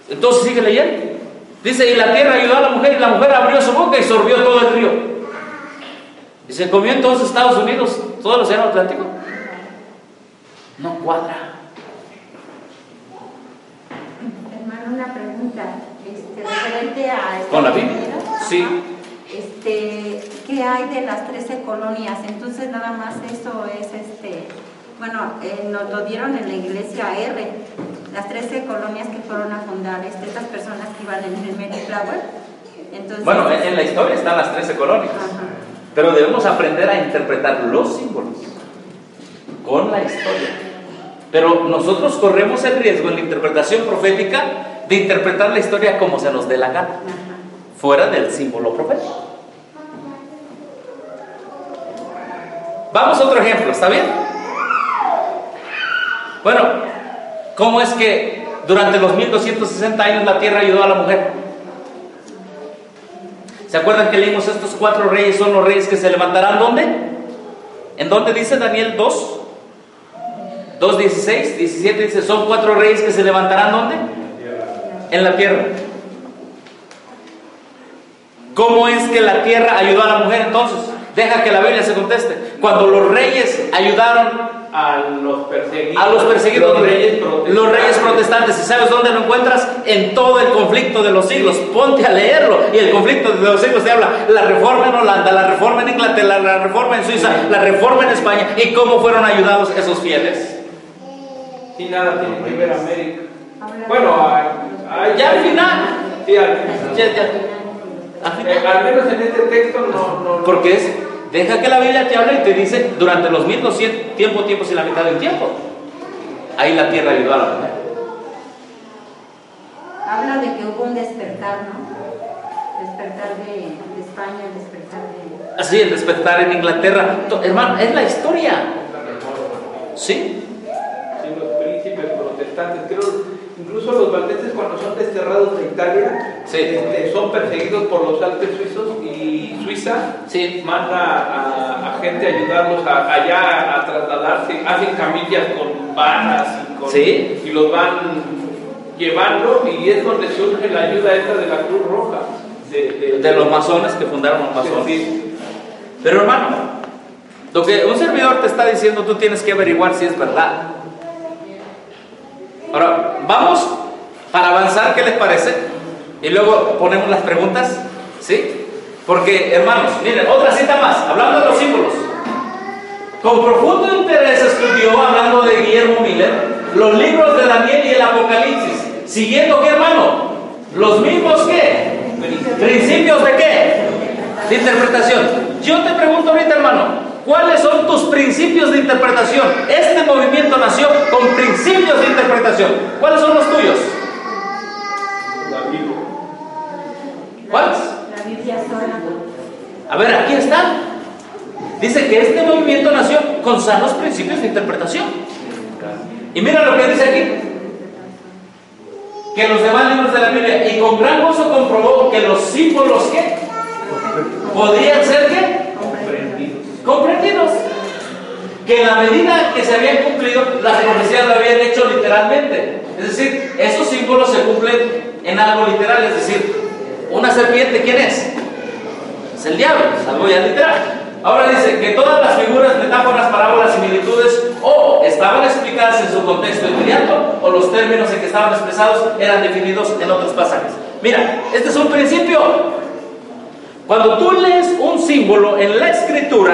Entonces sigue leyendo. Dice, y la tierra ayudó a la mujer, y la mujer abrió su boca y sorbió todo el río. Y se comió entonces Estados Unidos todo el océano Atlántico. No cuadra. Hermano, una pregunta referente a ¿Con la Biblia? Sí. ¿Qué hay de las 13 colonias? Entonces nada más eso es, nos lo dieron en la iglesia R, las 13 colonias que fueron a fundar estas personas que iban en el Mayflower. Entonces, bueno, en la historia están las 13 colonias. Ajá. Pero debemos aprender a interpretar los símbolos con la historia. Pero nosotros corremos el riesgo en la interpretación profética de interpretar la historia como se nos dé la gana, fuera del símbolo profético. Vamos a otro ejemplo, ¿está bien? Bueno, ¿cómo es que durante los 1260 años la tierra ayudó a la mujer? ¿Se acuerdan que leímos estos 4 reyes son los reyes que se levantarán? ¿Dónde? ¿En dónde dice Daniel 2? 2:16, 17 dice, son 4 reyes que se levantarán ¿dónde? En la tierra. ¿Cómo es que la tierra ayudó a la mujer entonces? Deja que la Biblia se conteste. Cuando los reyes ayudaron a los perseguidos, los reyes protestantes. ¿Y sabes dónde lo encuentras? En todo el conflicto de los siglos. Ponte a leerlo. Y el conflicto de los siglos te habla la reforma en Holanda, la reforma en Inglaterra, la reforma en Suiza, la reforma en España, y cómo fueron ayudados esos fieles. Y nada tiene que ver América. Bueno, ya al final. Sí, al final. Al menos en este texto no. Porque es, deja que la Biblia te hable y te dice, durante los 1200 tiempos y la mitad del tiempo, ahí la tierra ayudó a la mujer. Habla de que hubo un despertar, ¿no? Despertar de España, el despertar de... Así, el despertar en Inglaterra. Hermano, es la historia. ¿Sí? Sí, los príncipes protestantes, creo. Incluso los valdeses cuando son desterrados de Italia, sí, son perseguidos por los Alpes suizos, y Suiza sí manda a gente a ayudarlos allá a trasladarse, hacen camillas con varas sí, y los van llevando, y es donde surge la ayuda esta de la Cruz Roja de los masones que fundaron los masones. Sí. Pero hermano, lo que un servidor te está diciendo, tú tienes que averiguar si es verdad. Ahora, vamos para avanzar, ¿qué les parece? Y luego ponemos las preguntas, ¿sí? Porque, hermanos, miren, otra cita más, hablando de los símbolos. Con profundo interés estudió, hablando de Guillermo Miller, los libros de Daniel y el Apocalipsis. Siguiendo, ¿qué, hermano? Los mismos, ¿qué? ¿Principios de qué? De interpretación. Yo te pregunto ahorita, hermano, ¿cuáles son tus principios de interpretación? Este movimiento nació con principios de interpretación. ¿Cuáles son los tuyos? La Biblia. ¿Cuáles? La Biblia sola. A ver, aquí está. Dice que este movimiento nació con sanos principios de interpretación. Y mira lo que dice aquí. Que los demás libros de la Biblia, y con gran gozo comprobó que los símbolos, ¿qué? Podrían ser, ¿qué? Comprendidos. Que en la medida que se habían cumplido, las profecías lo habían hecho literalmente. Es decir, esos símbolos se cumplen en algo literal. Es decir, una serpiente, ¿quién es? Es el diablo, es algo ya literal. Ahora dice que todas las figuras, metáforas, parábolas, similitudes, o estaban explicadas en su contexto inmediato, o los términos en que estaban expresados eran definidos en otros pasajes. Mira, este es un principio. Cuando tú lees un símbolo en la Escritura,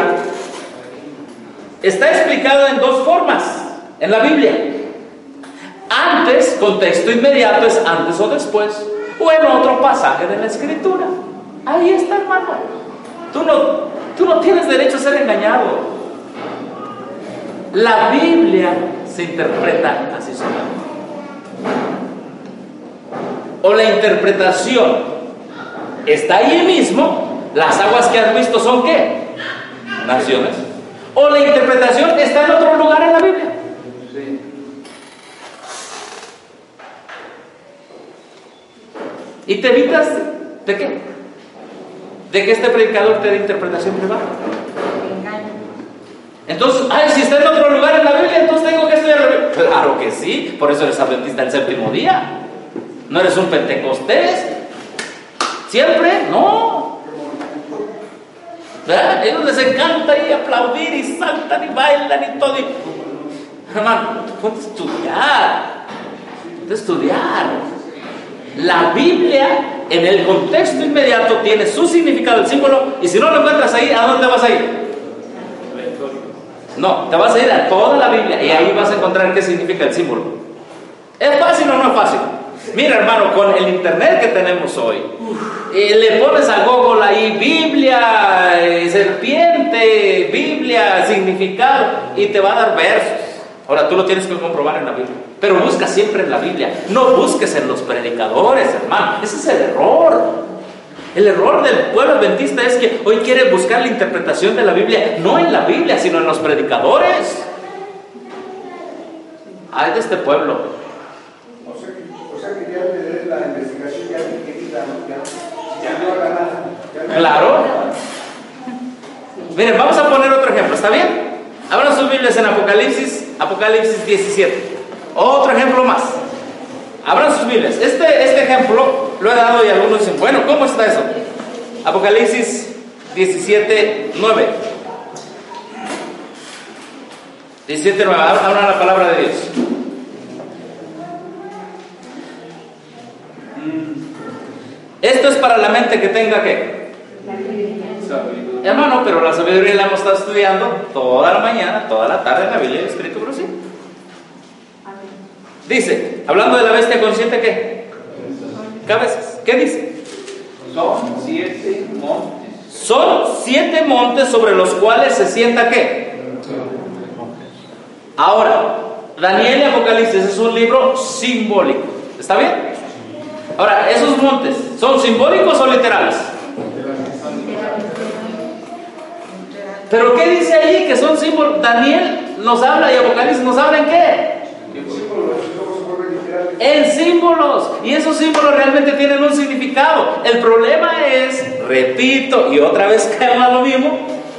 está explicado en 2 formas en la Biblia. Antes, contexto inmediato es antes o después, o en otro pasaje de la Escritura. Ahí está, hermano. Tú no tienes derecho a ser engañado. La Biblia se interpreta así solamente. O la interpretación está ahí mismo. Las aguas que has visto son ¿qué? Naciones. O la interpretación está en otro lugar en la Biblia. Sí. Y te evitas ¿de qué? De que este predicador te dé interpretación privada. Entonces, si está en otro lugar en la Biblia, entonces tengo que estudiar la Biblia. Claro que sí, por eso eres adventista el 7º día. ¿No eres un pentecostés? ¿Siempre? No. ¿Verdad? A ellos les encanta ir a aplaudir y saltan y bailan y todo. Hermano, ponte a estudiar. Ponte a estudiar. La Biblia, en el contexto inmediato, tiene su significado, el símbolo, y si no lo encuentras ahí, ¿a dónde vas a ir? No, te vas a ir a toda la Biblia y ahí vas a encontrar qué significa el símbolo. ¿Es fácil o no es fácil? Mira, hermano, con el internet que tenemos hoy, le pones a Google ahí Biblia, serpiente, Biblia, significado, y te va a dar versos. Ahora tú lo tienes que comprobar en la Biblia, pero busca siempre en la Biblia, no busques en los predicadores, hermano. Ese es el error. El error del pueblo adventista es que hoy quiere buscar la interpretación de la Biblia, no en la Biblia, sino en los predicadores. Ay de este pueblo. O sea que ya le la investigación ya no haga nada. Claro. Miren, vamos a poner otro ejemplo, ¿está bien? Abran sus Biblias en Apocalipsis 17. Otro ejemplo más. Abran sus Biblias. Este ejemplo lo he dado y algunos dicen, bueno, ¿cómo está eso? Apocalipsis 17, 9. 17, 9. Habla la palabra de Dios. Esto es para la mente que tenga ¿qué? Hermano, pero la sabiduría la hemos estado estudiando toda la mañana, toda la tarde en la Biblia escrito, pero sí. Dice, hablando de la bestia consciente, ¿qué? Cabezas. ¿Qué dice? Son 7 montes. Son 7 montes sobre los cuales se sienta ¿qué? Ahora, Daniel y Apocalipsis es un libro simbólico. ¿Está bien? Ahora, ¿esos montes son simbólicos o literales? ¿Pero qué dice ahí que son símbolos? Daniel nos habla y Apocalipsis nos habla en qué? En símbolos. Y esos símbolos realmente tienen un significado. El problema es, repito, y otra vez caemos a lo mismo,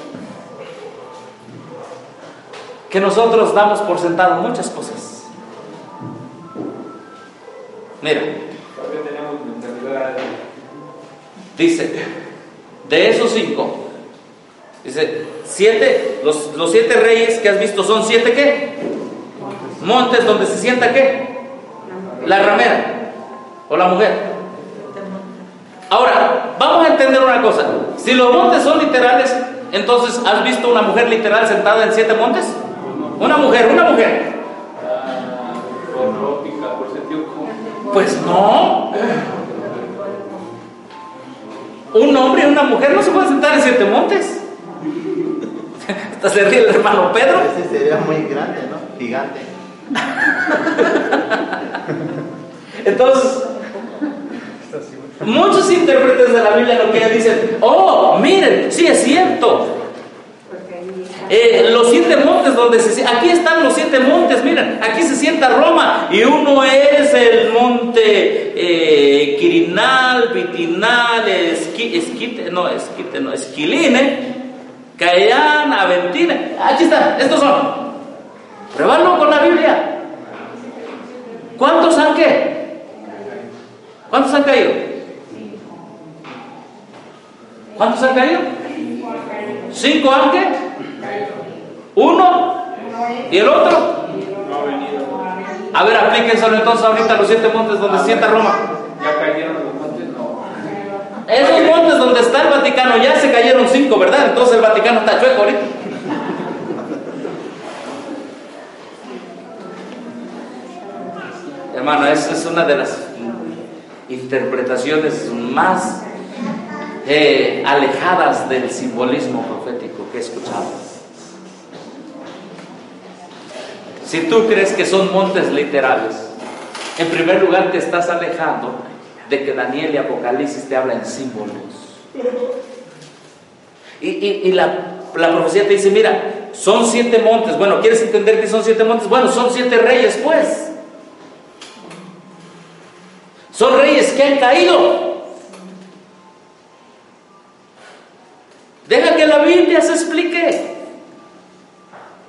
que nosotros damos por sentado muchas cosas. Mira, dice, de esos 5, dice, 7, los 7 reyes que has visto son 7 ¿qué? Montes donde se sienta ¿qué? La ramera o la mujer. Ahora, vamos a entender una cosa. Si los montes son literales, entonces, ¿has visto una mujer literal sentada en 7 montes? Una mujer. Por sentido común. Pues no. Un hombre y una mujer no se pueden sentar en 7 montes. Hasta se ríe el hermano Pedro. Ese sería muy grande, ¿no? Gigante. Entonces, muchos intérpretes de la Biblia lo que dicen, oh, miren, sí es cierto. Los 7 montes donde aquí están los 7 montes, miren, aquí se sienta Roma, y uno es el monte Quirinal, Vitinal, Esquiline, Cayán, Aventina. Aquí están, estos son. Pruébalo con la Biblia. ¿Cuántos han qué? ¿Cuántos han caído? ¿Cuántos han caído? 5 han qué? 1 y el otro. A ver, aplíquenselo entonces ahorita a los 7 montes donde se sienta Roma. Ya cayeron los montes, no. Esos montes donde está el Vaticano ya se cayeron 5, ¿verdad? Entonces el Vaticano está chueco ahorita. Hermano, esa es una de las interpretaciones más alejadas del simbolismo profético que he escuchado. Si tú crees que son montes literales, en primer lugar te estás alejando de que Daniel y Apocalipsis te hablan en símbolos. Y la profecía te dice, mira, son 7 montes. Bueno, ¿quieres entender que son 7 montes? Bueno, son 7 reyes, pues. Son reyes que han caído. Deja que la Biblia se explique.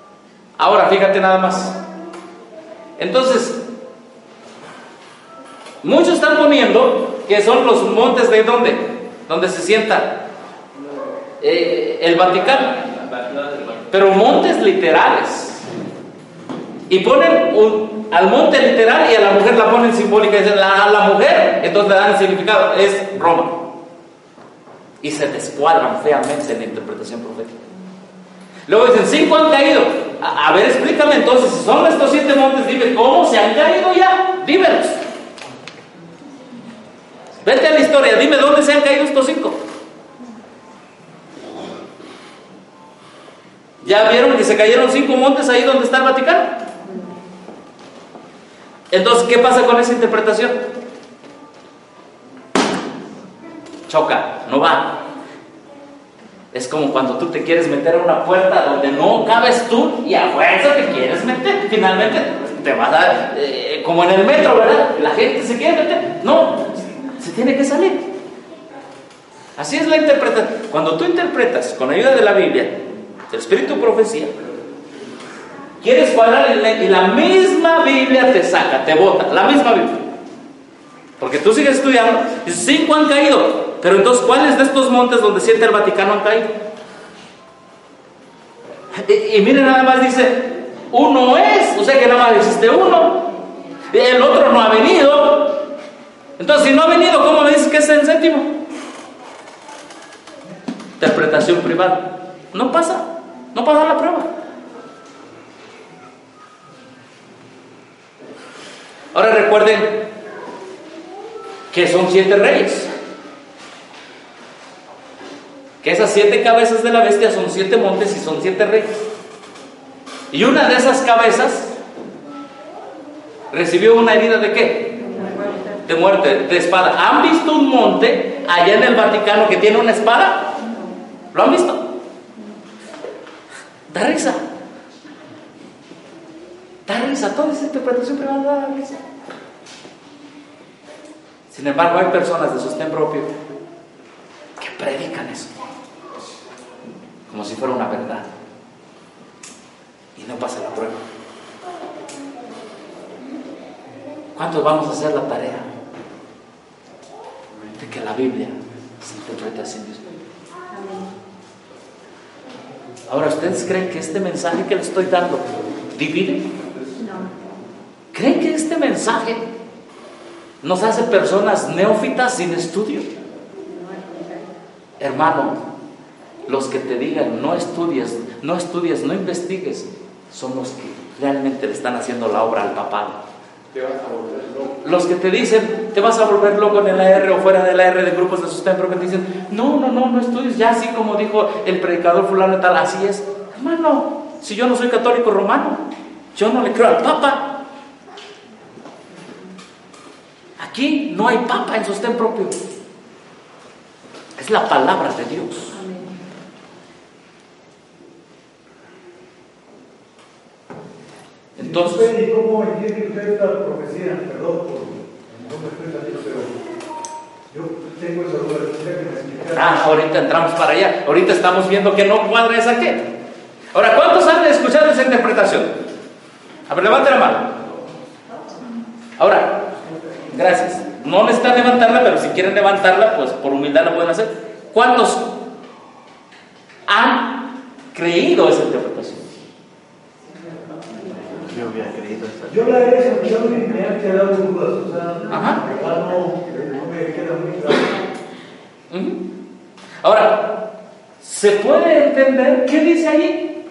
Ahora, fíjate nada más. Entonces, Muchos están poniendo que son los montes de ¿dónde? Donde se sienta el Vaticano, pero montes literales. Y ponen al monte literal y a la mujer la ponen simbólica. Dicen a la mujer, entonces le dan el significado, es Roma. Y se descuadran feamente en la interpretación profética. Luego dicen, 5 han caído. A ver, explícame entonces, si son estos 7 montes, dime cómo se han caído ya. Dímelos. Vete a la historia, dime dónde se han caído estos 5. ¿Ya vieron que se cayeron 5 montes ahí donde está el Vaticano? Entonces, ¿qué pasa con esa interpretación? Choca, no va. Es como cuando tú te quieres meter a una puerta donde no cabes tú y a fuerza te quieres meter. Finalmente te vas a... como en el metro, ¿verdad? La gente se quiere meter. No, se tiene que salir. Así es la interpretación. Cuando tú interpretas con ayuda de la Biblia, el Espíritu de Profecía, quieres cuadrar y la misma Biblia te saca, te bota, la misma Biblia. Porque tú sigues estudiando y 5 han caído. Pero entonces, ¿cuáles de estos montes donde siente el Vaticano han caído? Y miren, nada más dice, uno es, o sea que nada más existe uno. El otro no ha venido. Entonces, si no ha venido, ¿cómo me dices que es el séptimo? Interpretación privada. No pasa la prueba. Ahora recuerden que son 7 reyes. Que esas 7 cabezas de la bestia son 7 montes y son 7 reyes. Y una de esas cabezas recibió una herida ¿de qué? De muerte, de espada. ¿Han visto un monte allá en el Vaticano que tiene una espada? ¿Lo han visto? Da risa. Da risa. Toda esa interpretación privada da risa. Sin embargo, hay personas de sostén propio que predican eso como si fuera una verdad y no pasa la prueba. ¿Cuántos vamos a hacer la tarea de que la Biblia se interprete así mismo? Ahora, ¿ustedes creen que este mensaje que les estoy dando divide? ¿Creen que este mensaje nos hace personas neófitas sin estudio? Hermano, los que te digan no estudies, no investigues, son los que realmente le están haciendo la obra al papado. Te vas a volver loco. Los que te dicen, te vas a volver loco en el AR o fuera del AR de grupos de sostén, pero que te dicen, no estudies, ya así como dijo el predicador fulano y tal, así es. Hermano, si yo no soy católico romano, yo no le creo al Papa. Aquí no hay Papa en sostén propio. Es la palabra de Dios. Entonces, ¿y cómo entiende usted esta profecía? Perdón por no me estoy saliendo, pero yo tengo esa duda. Quisiera que me explicara. Ahorita entramos para allá. Ahorita estamos viendo que no cuadra esa qué. Ahora, ¿cuántos han escuchado esa interpretación? A ver, levante la mano. Ahora, gracias. No necesitan levantarla, pero si quieren levantarla, pues por humildad la pueden hacer. ¿Cuántos han creído esa interpretación? Yo hubiera creído eso. Yo la he escuchado y me han quedado dudas. O sea, Ajá. no me queda muy claro. Ahora, ¿se puede entender qué dice ahí?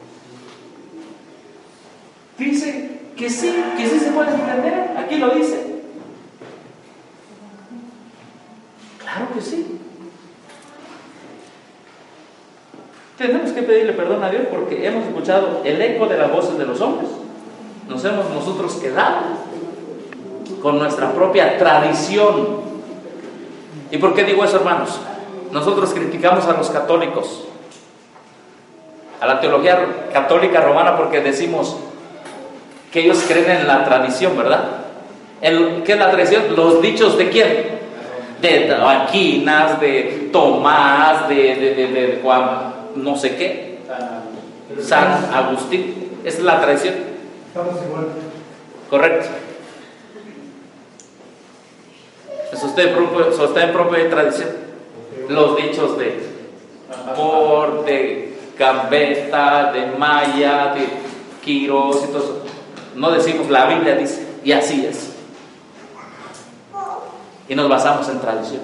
Dice que sí se puede entender. Aquí lo dice. Claro que sí. Tenemos que pedirle perdón a Dios porque hemos escuchado el eco de las voces de los hombres. Nos hemos nosotros quedado con nuestra propia tradición. ¿Y por qué digo eso, hermanos? Nosotros criticamos a los católicos, a la teología católica romana, porque decimos que ellos creen en la tradición, ¿verdad? ¿Qué es la tradición? Los dichos de quién, de Aquinas, de Tomás, de Juan, no sé qué, San Agustín. Esa es la tradición. Estamos igual. Correcto. Eso está en propia tradición. Los dichos de Por, de Gambetta, de Maya, de Quirós y todo eso. No decimos, la Biblia dice, y así es. Y nos basamos en tradición.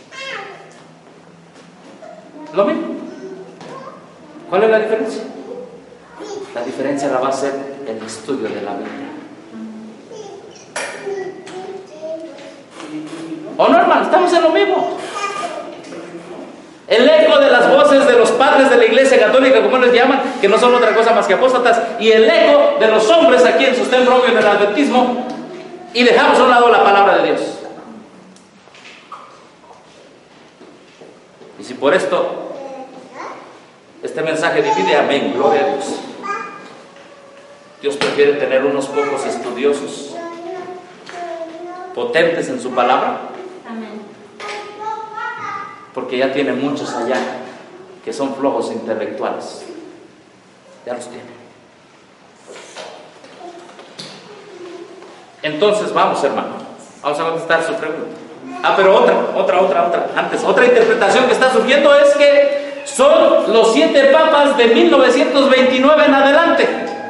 Lo mismo. ¿Cuál es la diferencia? La diferencia la va a ser el estudio de la Biblia. ¿O no, hermano? Estamos en lo mismo. El eco de las voces de los padres de la Iglesia Católica, como les llaman, que no son otra cosa más que apóstatas, y el eco de los hombres aquí en sostén propio en el adventismo, y dejamos a un lado la palabra de Dios. Y si por esto este mensaje divide, amén, gloria a Dios. Dios prefiere tener unos pocos estudiosos potentes en su palabra, Amén. porque ya tiene muchos allá que son flojos intelectuales. Ya los tiene. Entonces vamos, hermano, vamos a contestar su pregunta. Pero otra. Antes, otra interpretación que está surgiendo es que son los 7 papas de 1929 en adelante.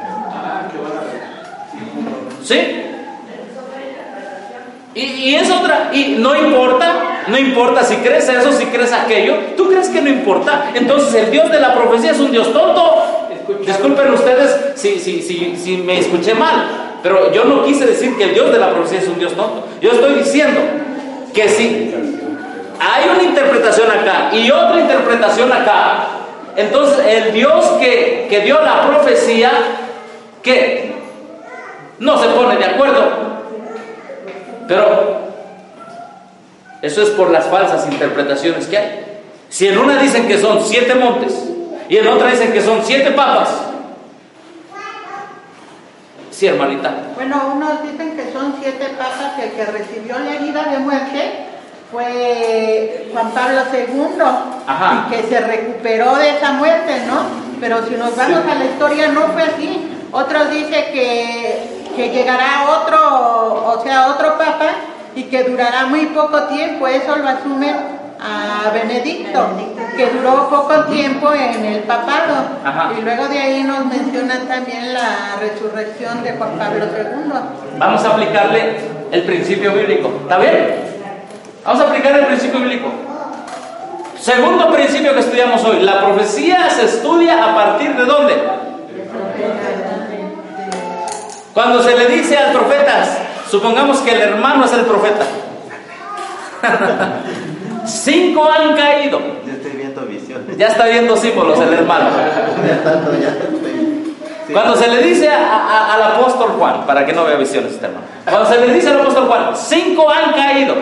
¿Sí? Y es otra, y no importa si crees eso, si crees aquello. ¿Tú crees que no importa? Entonces el Dios de la profecía es un Dios tonto. Disculpen ustedes si me escuché mal, pero yo no quise decir que el Dios de la profecía es un Dios tonto. Yo estoy diciendo que si hay una interpretación acá y otra interpretación acá, entonces el Dios que dio la profecía, ¿qué? No se pone de acuerdo. Pero eso es por las falsas interpretaciones que hay. Si en una dicen que son 7 montes y en otra dicen que son 7 papas. Sí, hermanita. Bueno, unos dicen que son 7 papas, que el que recibió la herida de muerte fue Juan Pablo II. Ajá. Y que se recuperó de esa muerte, ¿no? Pero si nos vamos a la historia, no fue así. Otros dicen que llegará otro papa y que durará muy poco tiempo. Eso lo asume a Benedicto, que duró poco tiempo en el papado. Ajá. Y luego de ahí nos mencionan también la resurrección de Juan Pablo II. Vamos a aplicarle el principio bíblico. ¿Está bien? Vamos a aplicar el principio bíblico. Segundo principio que estudiamos hoy. La profecía se estudia a partir de ¿dónde? Cuando se le dice al profeta, supongamos que el hermano es el profeta. 5 han caído. Yo estoy viendo visiones. Ya está viendo símbolos el hermano. Cuando se le dice al apóstol Juan, para que no vea visiones este hermano, cuando se le dice al apóstol Juan, 5 han caído,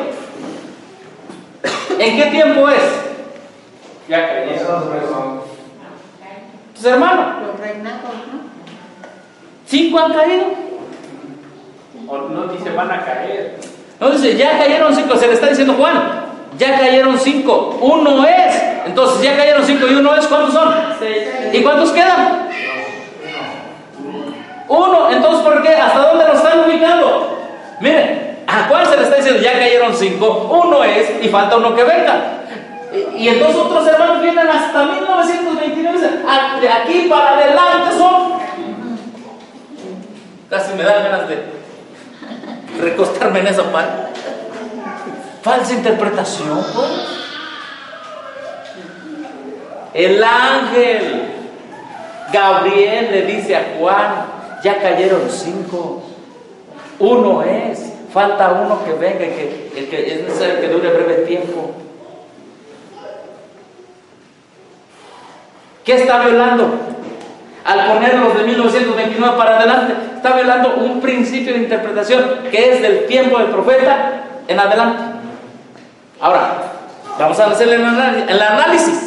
¿en qué tiempo es? Ya cayeron. Pues hermano, Los reinados, ¿no? 5 han caído. O no dice van a caer. No dice, ya cayeron 5, se le está diciendo Juan, ya cayeron 5, 1 es. Entonces ya cayeron 5 y 1 es, ¿cuántos son? 6. ¿Y cuántos quedan? 1. Entonces, ¿por qué? ¿Hasta dónde lo están ubicando? Miren, ¿a cuál se le está diciendo? Ya cayeron 5, 1 es y falta uno que venga. Y entonces otros hermanos vienen hasta 1929. De aquí para adelante son. Casi me dan ganas de recostarme en esa parte. Falsa interpretación, pues. El ángel Gabriel le dice a Juan, ya cayeron 5, 1 es, falta uno que venga, el que es necesario que dure breve tiempo. ¿Qué está violando? Al ponerlos de 1929 para adelante, está violando un principio de interpretación que es del tiempo del profeta en adelante. Ahora, vamos a hacer el análisis.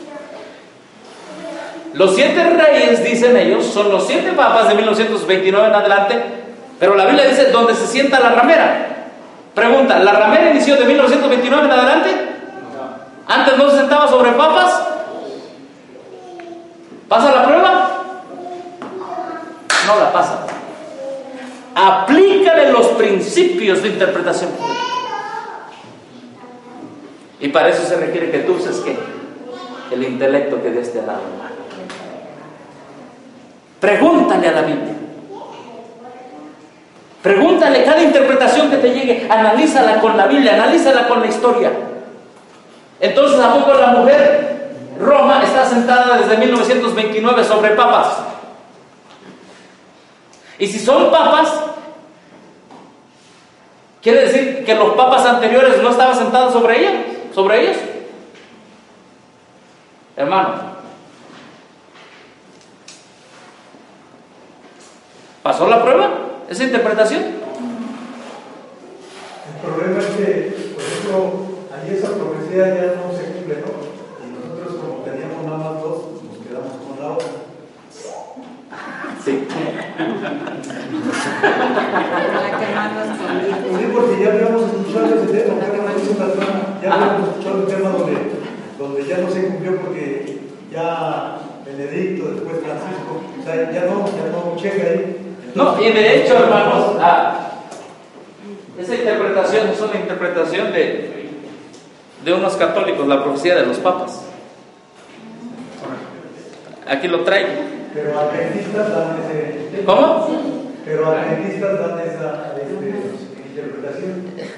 Los 7 reyes, dicen ellos, son los 7 papas de 1929 en adelante, pero la Biblia dice donde se sienta la ramera. Pregunta, ¿la ramera inició de 1929 en adelante? ¿Antes no se sentaba sobre papas? ¿Pasa la prueba? No la pasa. Aplícale los principios de interpretación política. Y para eso se requiere que tú uses ¿qué? El intelecto que Dios te ha dado, hermano. Pregúntale a la Biblia. Pregúntale cada interpretación que te llegue, analízala con la Biblia, analízala con la historia. Entonces, ¿a poco la mujer Roma está sentada desde 1929 sobre papas? Y si son papas, ¿quiere decir que los papas anteriores no estaban sentados sobre ella? ¿Sobre ellos? Hermano, ¿pasó la prueba? ¿Esa interpretación? El problema es que, por ejemplo, ahí esa profecía ya no se cumple, ¿no? Y nosotros, como teníamos nada más dos, nos quedamos con la otra. Sí. La que más nos conviene. Sí, porque ya habíamos escuchado ese tema, ya habíamos escuchado el tema donde ya no se cumplió porque ya Benedicto, después Francisco, o sea, ya no checa ahí. No, y de hecho, hermanos, esa interpretación es una interpretación de unos católicos, la profecía de los papas. Aquí lo traigo. Pero adventistas dan ese... ¿Cómo? Pero adventistas dan esa interpretación.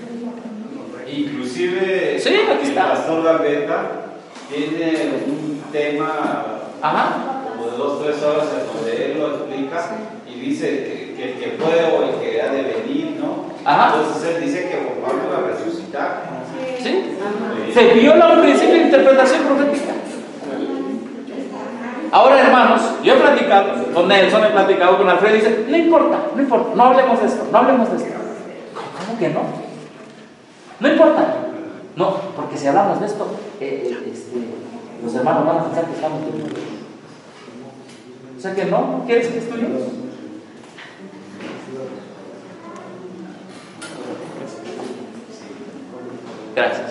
Inclusive Sí, aquí el está. pastor Gambetta tiene un tema como de 2-3 horas en donde él lo explica y dice que el que puede o el que ha de venir, ¿no? Ajá. Entonces él dice que Juan Pablo va a resucitar. ¿Sí? Se viola un principio de interpretación profética. Ahora, hermanos, yo he platicado con Nelson, he platicado con Alfredo y dice, no importa, no hablemos de esto. ¿Cómo que no? No importa. No, porque si hablamos de esto, los hermanos van a pensar que estamos bien. O sea que no, ¿quieres que estudiemos? Gracias.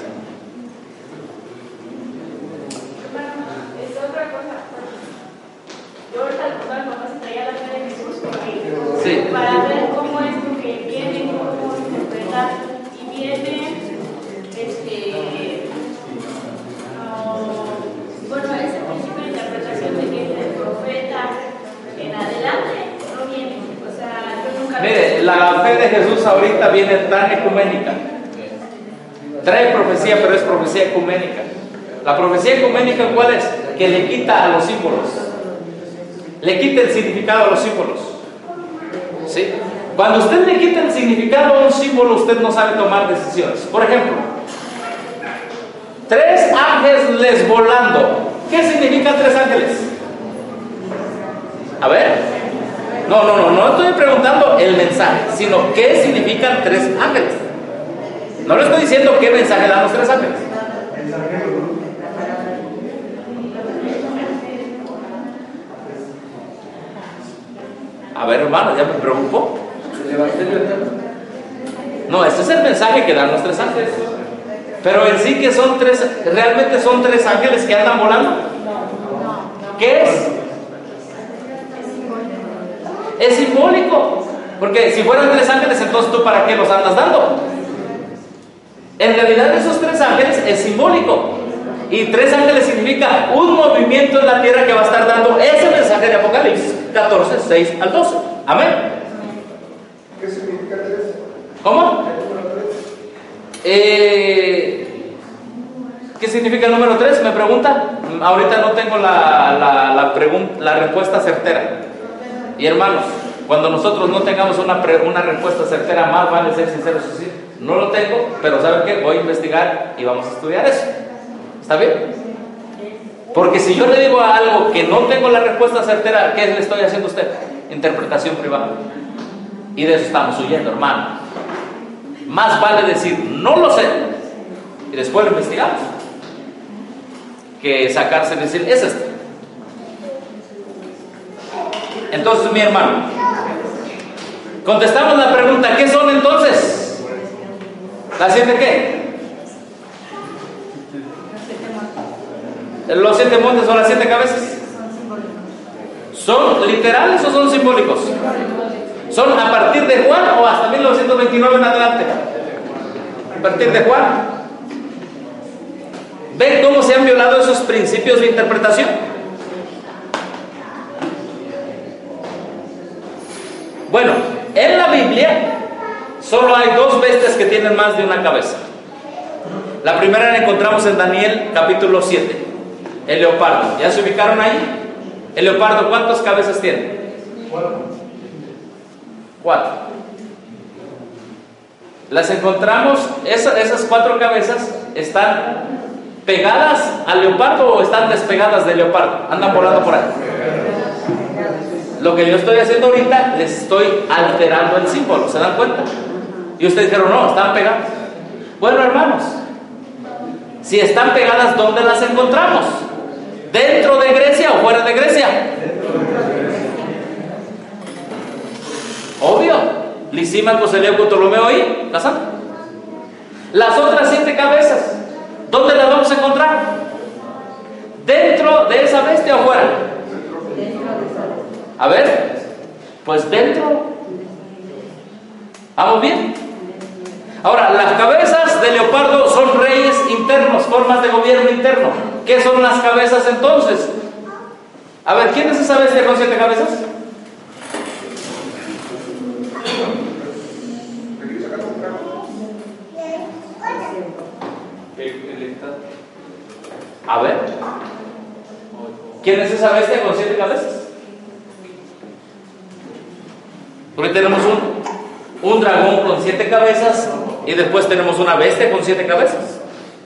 Es otra cosa. Yo ahorita al papá se traía la fe de Jesús porque Sí. para ver cómo es lo que viene, cómo interpretar y viene bueno, ese principio de interpretación de que el profeta en adelante no viene. O sea, yo nunca. Mire, la fe de Jesús ahorita viene tan ecuménica. Trae profecía, pero es profecía ecuménica. La profecía ecuménica, ¿cuál es? Que le quita a los símbolos. Le quita el significado a los símbolos. ¿Sí? Cuando usted le quita el significado a un símbolo, usted no sabe tomar decisiones. Por ejemplo, 3 ángeles volando. ¿Qué significan 3 ángeles? A ver. No estoy preguntando el mensaje, sino qué significan 3 ángeles. No le estoy diciendo qué mensaje dan los 3 ángeles. A ver, hermano, ya me preocupó. No, este es el mensaje que dan los 3 ángeles. Pero en sí que son 3, realmente son 3 ángeles que andan volando. ¿Qué es? Es simbólico. Porque si fueran 3 ángeles, entonces tú para qué los andas dando. En realidad esos 3 ángeles es simbólico. Y 3 ángeles significa un movimiento en la tierra que va a estar dando ese mensaje de Apocalipsis 14, 6 al 12. Amén. ¿Qué significa 3? ¿Cómo? ¿Qué significa el número 3? Me pregunta. Ahorita no tengo la respuesta certera. Y hermanos, cuando nosotros no tengamos una respuesta certera, más vale ser sinceros y decir, no lo tengo, pero ¿saben qué? Voy a investigar y vamos a estudiar eso. ¿Está bien? Porque si yo le digo a algo que no tengo la respuesta certera, ¿qué le estoy haciendo a usted? Interpretación privada. Y de eso estamos huyendo, hermano. Más vale decir, no lo sé, y después lo investigamos, que sacarse y decir, es esto. Entonces, mi hermano, contestamos la pregunta, ¿qué son entonces? ¿Las 7 qué? ¿Los 7 montes o las 7 cabezas? ¿Son literales o son simbólicos? ¿Son a partir de Juan o hasta 1929 en adelante? A partir de Juan. ¿Ven cómo se han violado esos principios de interpretación? Bueno, en la Biblia solo hay dos bestias que tienen más de una cabeza. La primera la encontramos en Daniel capítulo 7, el leopardo. ¿Ya se ubicaron ahí? El leopardo, ¿cuántas cabezas tiene? 4. Las encontramos, esas 4 cabezas están pegadas al leopardo o están despegadas del leopardo, andan volando por ahí. Lo que yo estoy haciendo ahorita, les estoy alterando el símbolo, ¿se dan cuenta? Y ustedes dijeron, no, están pegadas. Bueno, hermanos, si están pegadas, ¿dónde las encontramos? ¿Dentro de Grecia o fuera de Grecia? Obvio. Lisímaco, Seleuco, Ptolomeo y la Santa. Las otras 7 cabezas, ¿dónde las vamos a encontrar? ¿Dentro de esa bestia o fuera? A ver, pues dentro. ¿Vamos bien? Ahora, las cabezas de leopardo son reyes internos, formas de gobierno interno. ¿Qué son las cabezas entonces? A ver, ¿quién es esa bestia con 7 cabezas? A ver, ¿quién es esa bestia con 7 cabezas? Porque tenemos un dragón con 7 cabezas y después tenemos una bestia con 7 cabezas.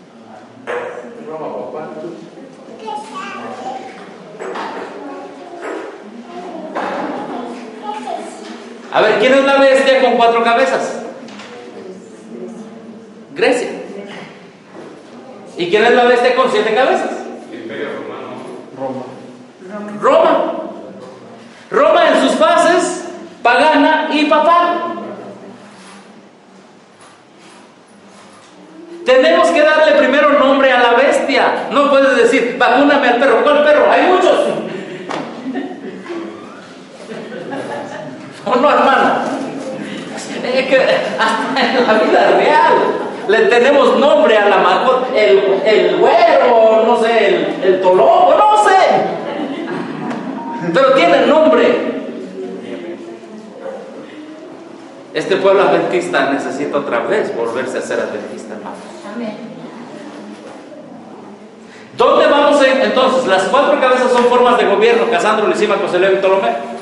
A ver, ¿quién es la bestia con 4 cabezas? Grecia. ¿Y quién es la bestia con 7 cabezas? El Imperio Romano. Roma. Roma en sus fases pagana y papal. Tenemos que darle primero nombre a la bestia. No puedes decir, vacúname al perro. ¿Cuál perro? Hay muchos. No, hermana. Es que hasta en la vida real le tenemos nombre a la mascota. El güero, no sé, el tolobo, no sé. Pero tiene nombre. Este pueblo adventista necesita otra vez volverse a ser adventista, hermanos. ¿Dónde vamos entonces? Las 4 cabezas son formas de gobierno: Casandro, Lisímaco, Seleuco y Ptolomeo.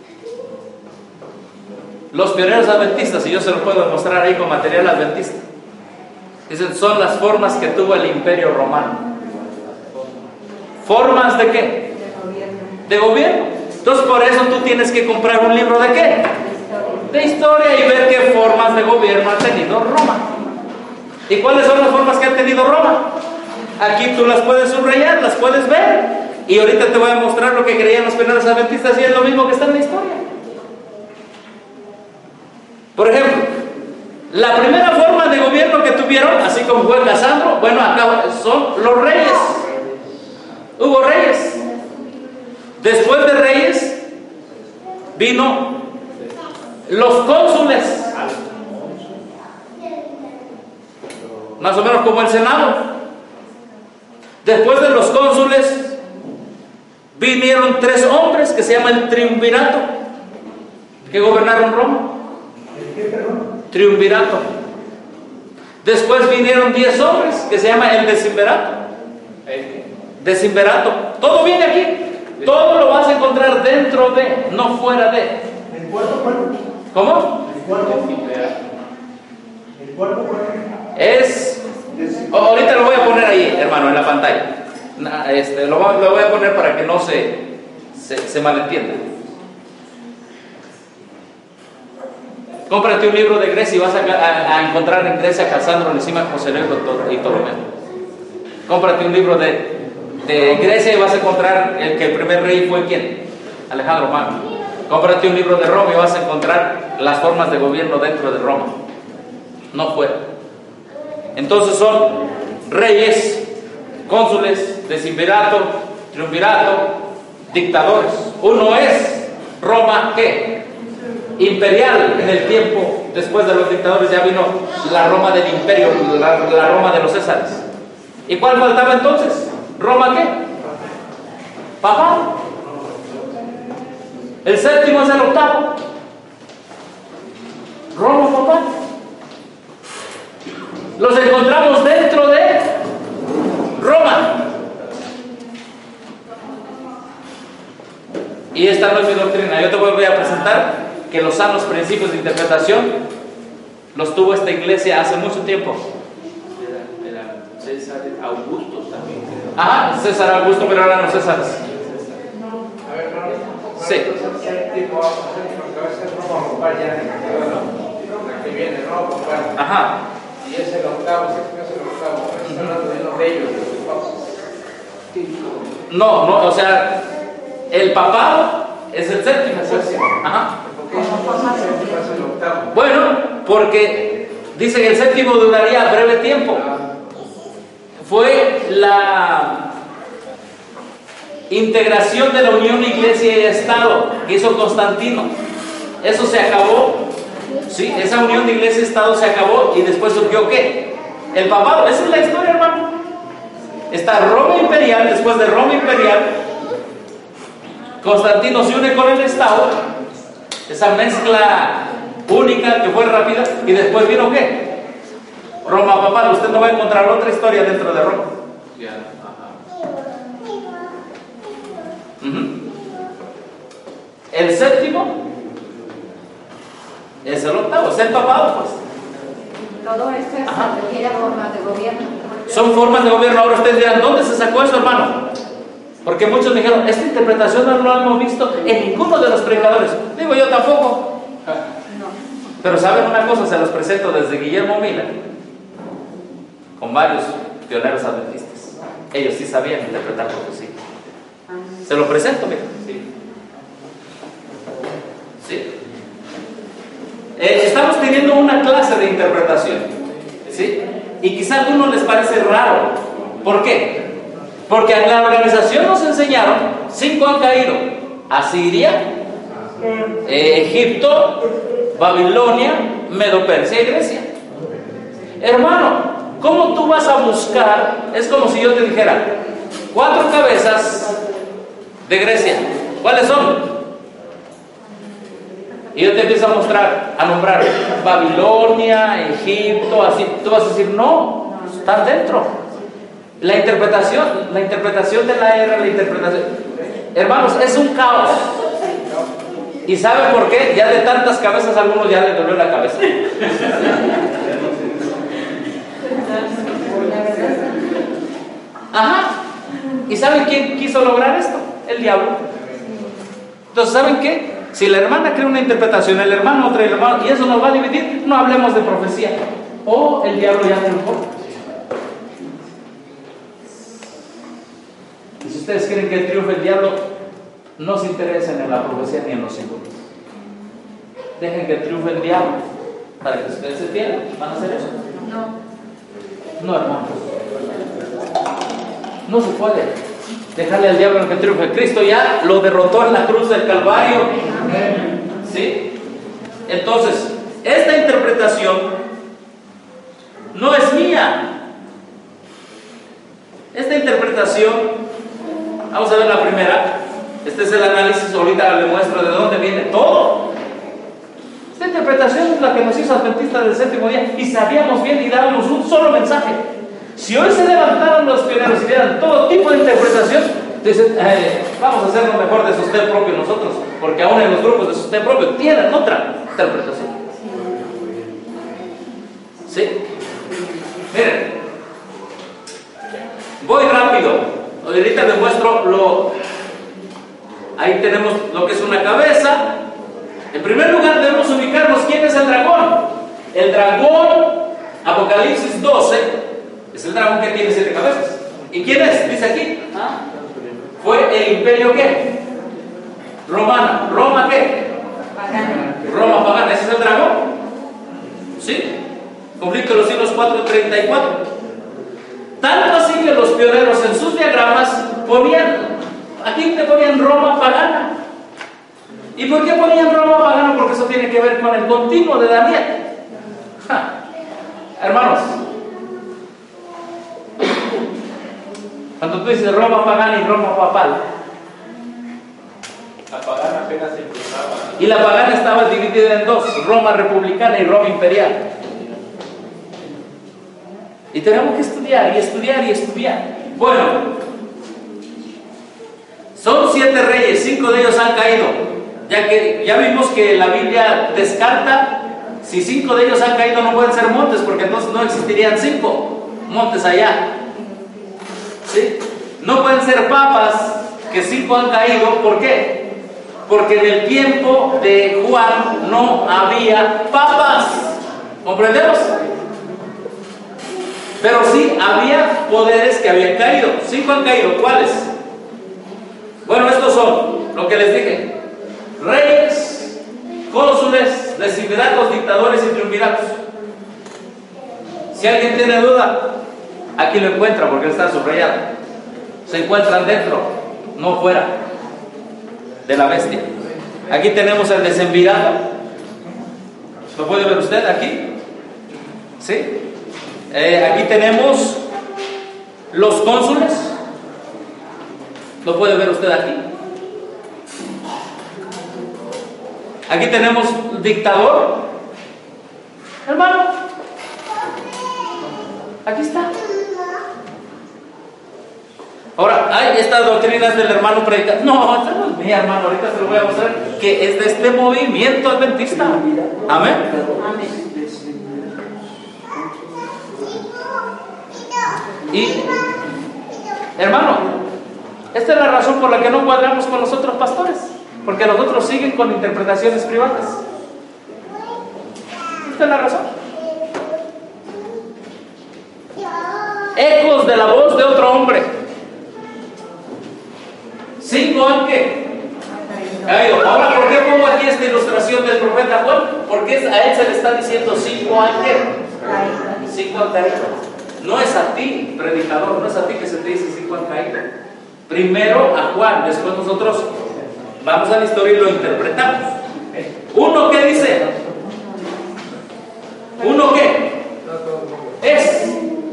Los pioneros adventistas, y yo se lo puedo demostrar ahí con material adventista, dicen, son las formas que tuvo el Imperio Romano. ¿Formas de qué? De gobierno. Entonces por eso tú tienes que comprar un libro ¿de qué? De historia y ver qué formas de gobierno ha tenido Roma. ¿Y cuáles son las formas que ha tenido Roma? Aquí tú las puedes subrayar, las puedes ver. Y ahorita te voy a mostrar lo que creían los pioneros adventistas y es lo mismo que está en la historia. Por ejemplo, la primera forma de gobierno que tuvieron, así como fue Casandro, bueno, acá son los reyes. Hubo reyes. Después de reyes vino los cónsules, más o menos como el Senado. Después de los cónsules vinieron 3 hombres que se llama el triunvirato, que gobernaron Roma. Triunvirato. Después vinieron 10 hombres que se llama el decimvirato. Decimvirato. Todo viene aquí. Todo lo vas a encontrar dentro de, no fuera de. ¿El cuarto cuál? ¿Cómo? ¿El cuarto? ¿El cuarto cuál? Es. Ahorita lo voy a poner ahí, hermano, en la pantalla. Lo voy a poner para que no se malentienda. Cómprate un libro de Grecia y vas a encontrar en Grecia Casandro, Lisímaco, Seleuco y Ptolomeo. Cómprate un libro de Grecia y vas a encontrar que el primer rey fue ¿quién? Alejandro Magno. Cómprate un libro de Roma y vas a encontrar las formas de gobierno dentro de Roma, no fuera. Entonces son reyes, cónsules, decimvirato, triunvirato, dictadores. Uno es Roma, ¿qué? Imperial. En el tiempo después de los dictadores ya vino la Roma del imperio, la Roma de los Césares. ¿Y cuál faltaba entonces? ¿Roma qué? Papá. El séptimo es el octavo. Roma papá. Los encontramos dentro de Roma. Y esta no es mi doctrina. Yo te voy a presentar que los sanos principios de interpretación los tuvo esta iglesia hace mucho tiempo. Era César Augusto también. Ajá, César Augusto, pero ahora no Césares. A ver, hermano. Sí. Entonces, séptimo, cabeza es Roma papá ya, la que viene, ¿no? Papá. Ajá. Y es el octavo, séptimo es el octavo. Está hablando de los reyes, de los papas. No, o sea, el papado es el séptimo. Ajá. ¿Por qué es el octavo? Bueno, porque dice que el séptimo duraría breve tiempo. Fue la integración de la unión iglesia y Estado que hizo Constantino. Eso se acabó. Sí, esa unión de iglesia y Estado se acabó y después surgió ¿qué? El papado. Esa es la historia, hermano. Está Roma imperial, después de Roma imperial Constantino se une con el Estado, esa mezcla única que fue rápida, y después vino ¿qué? Roma papal. Usted no va a encontrar otra historia dentro de Roma. El séptimo es el octavo, es el papado, pues. Todo esto se refiere a formas de gobierno. Son formas de gobierno. Ahora ustedes dirán, ¿dónde se sacó eso, hermano? Porque muchos me dijeron, esta interpretación no lo hemos visto en ninguno de los predicadores. Digo, yo tampoco. Pero saben una cosa, se los presento desde Guillermo Miller, con varios pioneros adventistas. Ellos sí sabían interpretar profecía. Se lo presento, mira. ¿Sí? Estamos teniendo una clase de interpretación, ¿sí? Y quizá a algunos les parece raro. ¿Por qué? Porque en la organización nos enseñaron, 5 han caído: Asiria, Egipto, Babilonia, Medo-Persia y Grecia. Hermano, ¿cómo tú vas a buscar? Es como si yo te dijera 4 cabezas de Grecia. ¿Cuáles son? Y yo te empiezo a mostrar, a nombrar Babilonia, Egipto, así. Tú vas a decir, no, están dentro. La interpretación de la era, la interpretación. Hermanos, es un caos. ¿Y saben por qué? Ya de tantas cabezas a algunos ya les dolió la cabeza. Ajá. ¿Y saben quién quiso lograr esto? El diablo. Entonces, ¿saben qué? Si la hermana cree una interpretación, el hermano otra, el hermano, y eso nos va a dividir, no hablemos de profecía. O el diablo ya triunfó. Y si ustedes quieren que triunfe el diablo, no se interesen en la profecía ni en los símbolos. Dejen que triunfe el diablo para que ustedes se pierdan. ¿Van a hacer eso? No, hermanos. No se puede dejarle al diablo que triunfe. Cristo ya lo derrotó en la cruz del Calvario. ¿Sí? Entonces, esta interpretación no es mía. Esta interpretación, vamos a ver la primera. Este es el análisis, ahorita le muestro de dónde viene todo. Esta interpretación es la que nos hizo adventistas del séptimo día, y sabíamos bien y dábamos un solo mensaje. Si hoy se levantaron los pioneros y dieran todo tipo de interpretación, dicen, vamos a hacer lo mejor de sostén propio nosotros, porque aún en los grupos de sostén propio tienen otra interpretación. ¿Sí? Miren, voy rápido. Ahorita les muestro ahí tenemos lo que es una cabeza. En primer lugar debemos ubicarnos quién es el dragón. El dragón, Apocalipsis 12, es el dragón que tiene 7 cabezas. ¿Y quién es? Dice aquí. Fue el imperio ¿qué? Romano. ¿Roma qué? Pagana. Roma pagana. ¿Ese es el dragón? ¿Sí? Conflicto de los siglos 4-34. Tanto así que los pioneros en sus diagramas ponían, aquí te ponían Roma pagana. ¿Y por qué ponían Roma pagana? Porque eso tiene que ver con el continuo de Daniel. Cuando tú dices Roma pagana y Roma papal, La pagana apenas se empezaba. y la pagana estaba dividida en dos, Roma republicana y Roma imperial. Y tenemos que estudiar y estudiar y estudiar. Bueno, son 7 reyes, 5 de ellos han caído. Ya vimos que la Biblia descarta, si 5 de ellos han caído no pueden ser montes, porque entonces no existirían 5 montes allá. ¿Sí? No pueden ser papas, que 5 han caído. ¿Por qué? Porque en el tiempo de Juan no había papas. ¿Comprendemos? Pero sí había poderes que habían caído. 5 han caído. ¿Cuáles? Bueno, estos son lo que les dije: reyes, cónsules, decimviratos, dictadores y triunviratos. Si alguien tiene duda, aquí lo encuentra porque está subrayado. Se encuentran dentro, no fuera de la bestia. Aquí tenemos el decemvirado. ¿Lo puede ver usted aquí? ¿Sí? Aquí tenemos los cónsules. ¿Lo puede ver usted aquí? Aquí tenemos dictador. Hermano, aquí está. Ahora, hay estas doctrinas del hermano predicador. No, esta no es mía, hermano. Ahorita se lo voy a mostrar, que es de este movimiento adventista. Amén. Amén. Y, hermano, esta es la razón por la que no cuadramos con los otros pastores, porque los otros siguen con interpretaciones privadas. Esta es la razón. Ecos de la voz de otro hombre. 5 han caído. Ahora, ¿por qué pongo aquí esta ilustración del profeta Juan? Porque a él se le está diciendo 5 han caído. 5 han caído. No es a ti, predicador, no es a ti que se te dice 5 han caído. Primero a Juan, después nosotros vamos a la historia y lo interpretamos. ¿Uno qué dice? ¿Uno qué? Es.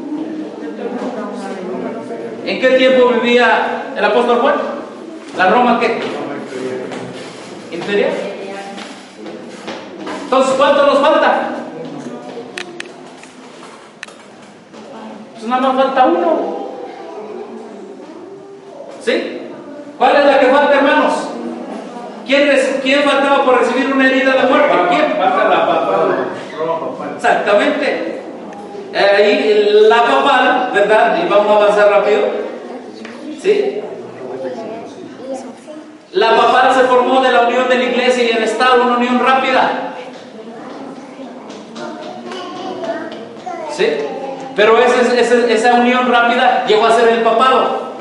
¿En qué tiempo vivía el apóstol Juan? ¿La Roma qué? ¿Imperial? Entonces, ¿cuánto nos falta? Pues nada más falta uno. ¿Sí? ¿Cuál es la que falta, hermanos? ¿Quién faltaba por recibir una herida de muerte? ¿Quién? Falta la papal. Exactamente. Ahí la papal, ¿verdad? Y vamos a avanzar rápido. ¿Sí? La papal se formó de la unión de la iglesia y el Estado, una unión rápida. ¿Sí? Pero esa unión rápida llegó a ser el papado.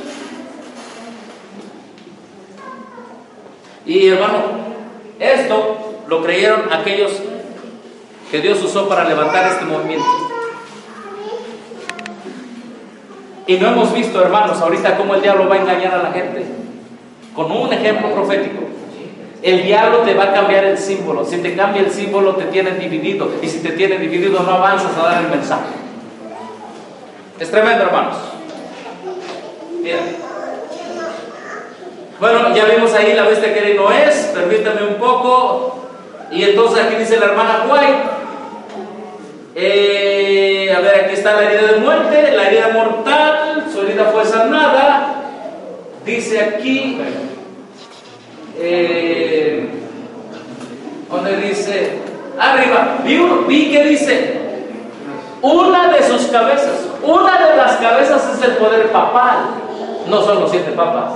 Y hermano, esto lo creyeron aquellos que Dios usó para levantar este movimiento. Y no hemos visto, hermanos, ahorita cómo el diablo va a engañar a la gente. Con un ejemplo profético. El diablo te va a cambiar el símbolo. Si te cambia el símbolo, te tiene dividido. Y si te tiene dividido, no avanzas a dar el mensaje. Es tremendo, hermanos. Mira. Bueno, ya vimos ahí la bestia que no es. Permítame un poco. Y entonces aquí dice la hermana White. A ver, aquí está la herida de muerte, la herida mortal. Su herida fue sanada. Dice aquí, donde dice, arriba, vi que dice, una de sus cabezas, una de las cabezas es el poder papal, no son los 7 papas,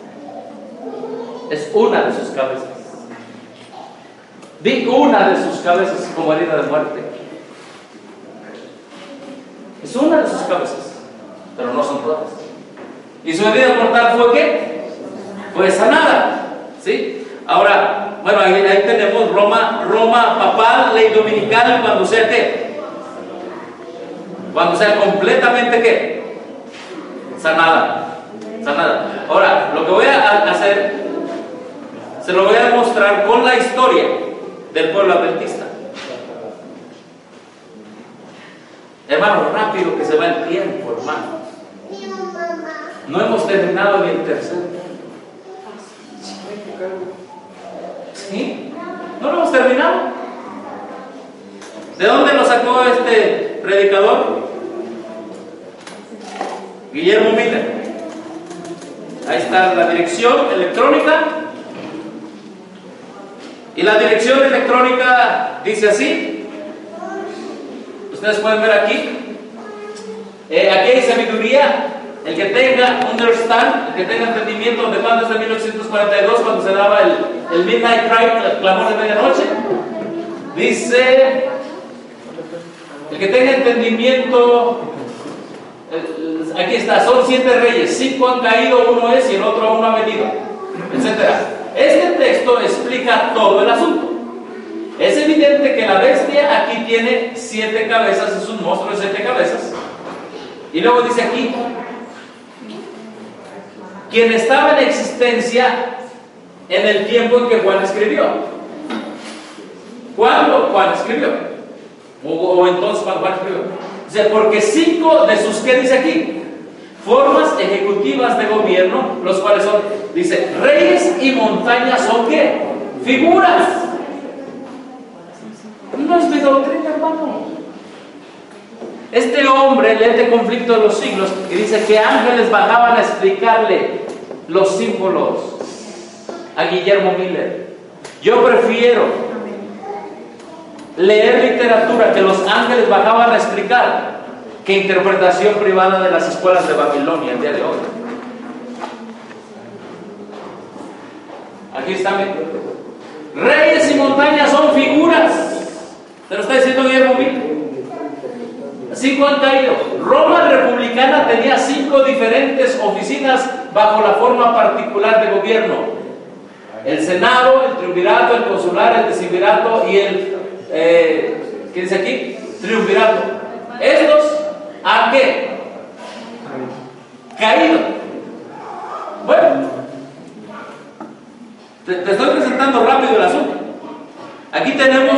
es una de sus cabezas. Vi una de sus cabezas como herida de muerte, es una de sus cabezas, pero no son todas. ¿Y su herida mortal fue qué? Fue sanada. ¿Sí? Ahora, bueno, ahí tenemos Roma papal, ley dominical, cuando sea qué. Cuando sea completamente qué. Sanada. Ahora, lo que voy a hacer, se lo voy a mostrar con la historia del pueblo adventista. Hermano, rápido que se va el tiempo, hermano. No hemos terminado ni el tercero. ¿Sí? ¿No lo hemos terminado? ¿De dónde lo sacó este predicador? Guillermo Miller. Ahí está la dirección electrónica. Y la dirección electrónica dice así. Ustedes pueden ver aquí. Aquí hay sabiduría. El que tenga understand, el que tenga entendimiento de cuándo es de 1842, cuando se daba el Midnight Cry, el clamor de medianoche. Dice, el que tenga entendimiento, aquí está, son 7 reyes, 5 han caído, 1 es y el otro aún no ha venido, etc. Este texto explica todo el asunto. Es evidente que la bestia aquí tiene 7 cabezas, es un monstruo de 7 cabezas. Y luego dice aquí, quien estaba en existencia en el tiempo en que Juan escribió. ¿Cuándo Juan escribió? O entonces cuando Juan escribió. O sea, porque 5 de sus, ¿qué dice aquí? Formas ejecutivas de gobierno, los cuales son, dice, reyes y montañas son ¿qué? Figuras. No es mi doctrina, hermano. Este hombre lee este conflicto de los siglos y dice que ángeles bajaban a explicarle los símbolos a Guillermo Miller. Yo prefiero leer literatura que los ángeles bajaban a explicar que interpretación privada de las escuelas de Babilonia el día de hoy. Aquí está mi... Reyes y montañas son figuras. ¿Te lo está diciendo Guillermo Miller? 5 han caído. Roma republicana tenía 5 diferentes oficinas bajo la forma particular de gobierno: el Senado, el Triunvirato, el Consular, el Decimvirato y el ¿qué dice aquí? Triunvirato. Estos ¿han qué? Caído. Bueno, te estoy presentando rápido el asunto. Aquí tenemos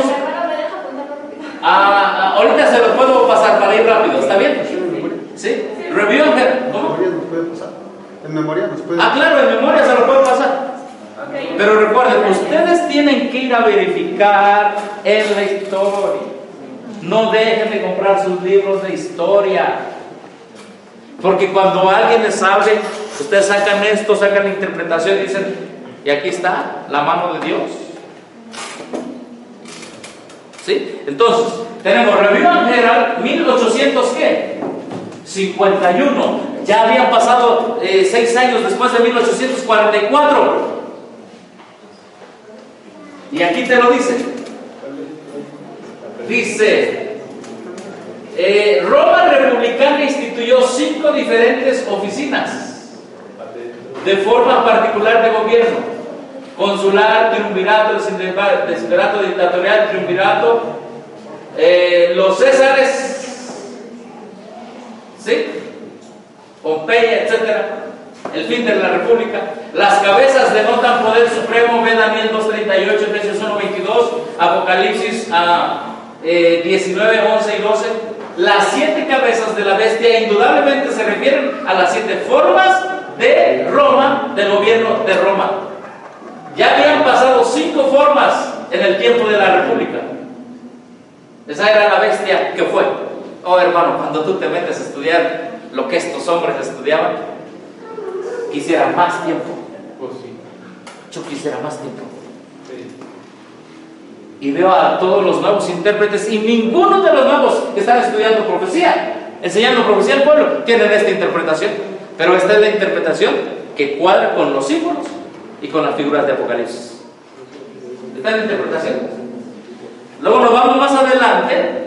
ahorita se lo puedo pasar para ir rápido, ¿está bien? ¿Sí? Review and Head. ¿Cómo? En memoria nos puede. Claro, en memoria se lo puedo pasar. Pero recuerden, ustedes tienen que ir a verificar en la historia. No dejen de comprar sus libros de historia. Porque cuando alguien les hable, ustedes sacan esto, sacan la interpretación y dicen, y aquí está la mano de Dios. ¿Sí? Entonces, tenemos Review and Herald, 1800 ¿qué? 51. Ya habían pasado 6 años después de 1844. Y aquí te lo dice. Dice, Roma republicana instituyó 5 diferentes oficinas de forma particular de gobierno: consular, triunvirato, decimvirato dictatorial, triunvirato, los césares, ¿sí? Pompeya, etcétera, el fin de la república. Las cabezas denotan poder supremo. Ve Daniel 2:38, Efesios 1:22, Apocalipsis 19, 11 y 12. Las 7 cabezas de la bestia indudablemente se refieren a las 7 formas de Roma, del gobierno de Roma. Ya habían pasado 5 formas en el tiempo de la república. Esa era la bestia que fue. Oh, hermano, cuando tú te metes a estudiar lo que estos hombres estudiaban, quisiera más tiempo. Pues sí. Yo quisiera más tiempo. Y veo a todos los nuevos intérpretes, y ninguno de los nuevos que están estudiando profecía, enseñando profecía al pueblo, tienen esta interpretación. Pero esta es la interpretación que cuadra con los símbolos y con las figuras de Apocalipsis. Esta es la interpretación. Luego nos vamos más adelante.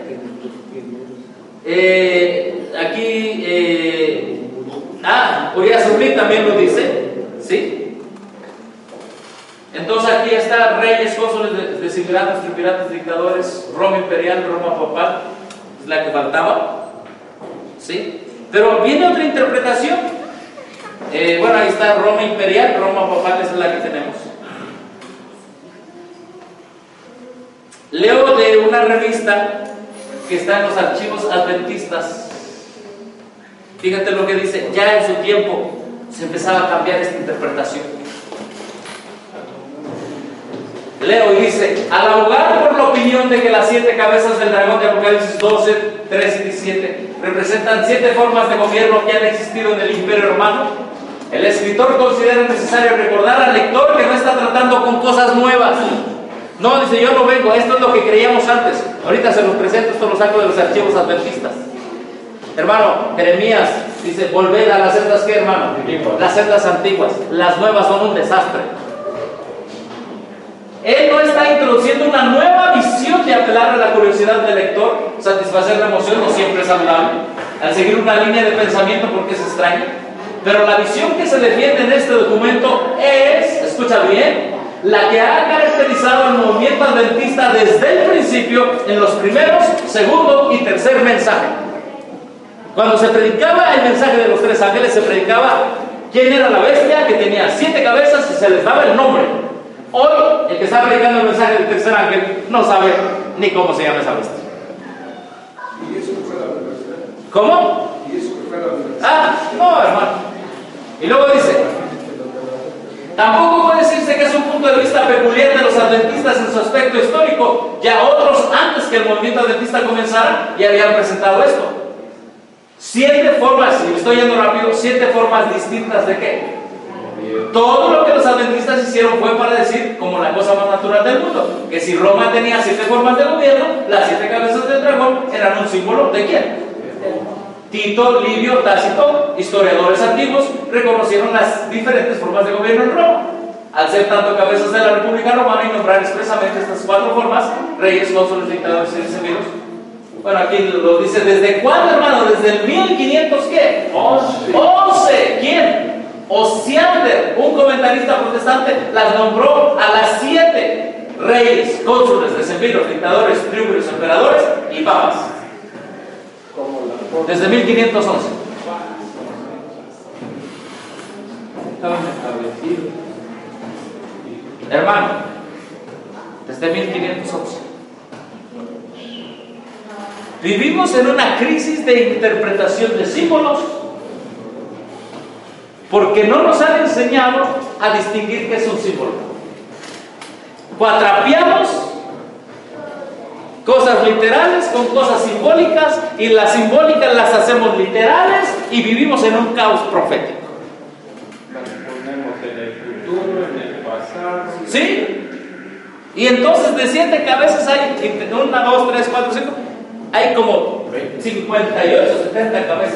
Urias Urlí también lo dice, ¿sí? Entonces aquí está reyes, cónsules, decimviratos, triunviratos, dictadores, Roma imperial, Roma papal, es la que faltaba, ¿sí? Pero viene otra interpretación. Bueno, ahí está Roma imperial, Roma papal, esa es la que tenemos. Leo de una revista que está en los archivos adventistas. Fíjate lo que dice, ya en su tiempo se empezaba a cambiar esta interpretación. Leo y dice, al abogar por la opinión de que las 7 cabezas del dragón de Apocalipsis 12, 3 y 17 representan 7 formas de gobierno que han existido en el Imperio Romano, el escritor considera necesario recordar al lector que no está tratando con cosas nuevas. No, dice, yo no vengo, esto es lo que creíamos antes. Ahorita se los presento, esto lo saco de los archivos adventistas. Hermano, Jeremías dice, volver a las sendas, ¿qué, hermano? Las sendas antiguas, las nuevas son un desastre. Él no está introduciendo una nueva visión de apelar a la curiosidad del lector, satisfacer la emoción, no siempre es saludable, al seguir una línea de pensamiento porque es extraña. Pero la visión que se defiende en este documento es, escucha bien, la que ha caracterizado al movimiento adventista desde el principio en los primeros, segundo y tercer mensajes. Cuando se predicaba el mensaje de los 3 ángeles, se predicaba quién era la bestia que tenía 7 cabezas y se les daba el nombre. Hoy, el que está predicando el mensaje del tercer ángel no sabe ni cómo se llama esa bestia. ¿Y eso fue la universidad? ¿Cómo? ¿Y eso fue la universidad? No, hermano. Y luego dice, tampoco puede decirse que es un punto de vista peculiar de los adventistas en su aspecto histórico. Ya otros, antes que el movimiento adventista comenzara, ya habían presentado esto. 7 formas, y me estoy yendo rápido, 7 formas distintas de qué. Todo lo que los adventistas hicieron fue para decir, como la cosa más natural del mundo, que si Roma tenía 7 formas de gobierno, las 7 cabezas del dragón eran un símbolo de quién. Tito, Livio, Tácito, historiadores antiguos, reconocieron las diferentes formas de gobierno en Roma. Al ser tanto cabezas de la República Romana y nombrar expresamente estas 4 formas, reyes, cónsules, dictadores y decemviros. Bueno, aquí lo dice, ¿desde cuándo, hermano? Desde el 1500, ¿qué? 11. ¿Quién? Osiander, un comentarista protestante, las nombró a las 7 reyes, cónsules, decemviros, dictadores, triunviros, emperadores y papas. Desde 1511. Hermano, desde 1511. Vivimos en una crisis de interpretación de símbolos porque no nos han enseñado a distinguir qué es un símbolo. Cuatrapeamos cosas literales con cosas simbólicas y las simbólicas las hacemos literales y vivimos en un caos profético. Las ponemos en el futuro, en el pasado. ¿Sí? Y entonces de 7 cabezas hay 1, 2, 3, 4, 5, hay como 58, 70 cabezas.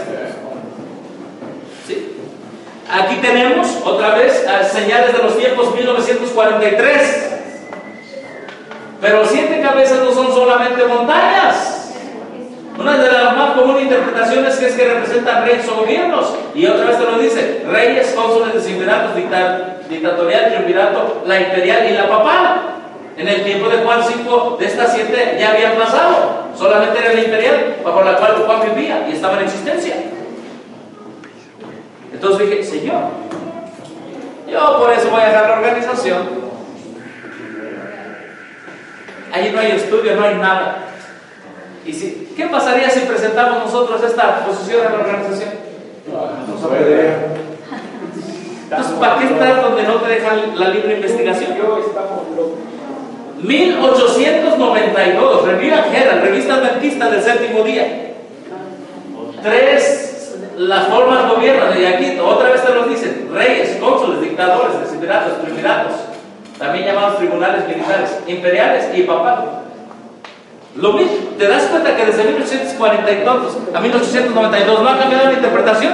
¿Sí? Aquí tenemos otra vez señales de los tiempos 1943. Pero 7 cabezas no son solamente montañas. Una de las más comunes interpretaciones es que representan reyes o gobiernos. Y otra vez te lo dice: reyes, cónsules, decemviratos, dictatorial, triunvirato, la imperial y la papal. En el tiempo de Juan 5, de estas 7 ya habían pasado. Solamente era la imperial, bajo la cual Juan vivía y estaba en existencia. Entonces dije: Señor, yo por eso voy a dejar la organización. Allí no hay estudio, no hay nada. ¿Y si, qué pasaría si presentamos nosotros esta posición a la organización? No sabe. Entonces, ¿para qué estar donde no te dejan la libre investigación? 1892, Revista Herald, revista adventista del séptimo día. 3, las formas gobiernan. Y aquí otra vez te los dicen: reyes, cónsules, dictadores, decemviratos, triunviratos, también llamados tribunales militares, imperiales y papales. Lo mismo, ¿te das cuenta que desde 1840 y tantos a 1892 no ha cambiado la interpretación?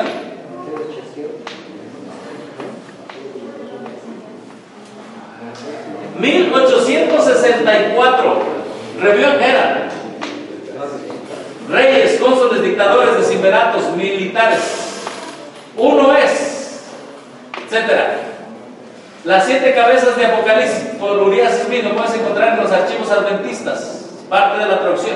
En 1864, Revista Herald, reyes, cónsules, dictadores, decemviratos, militares, uno es, etcétera. Las 7 cabezas de Apocalipsis por Urias Smith lo puedes encontrar en los archivos adventistas, parte de la traducción.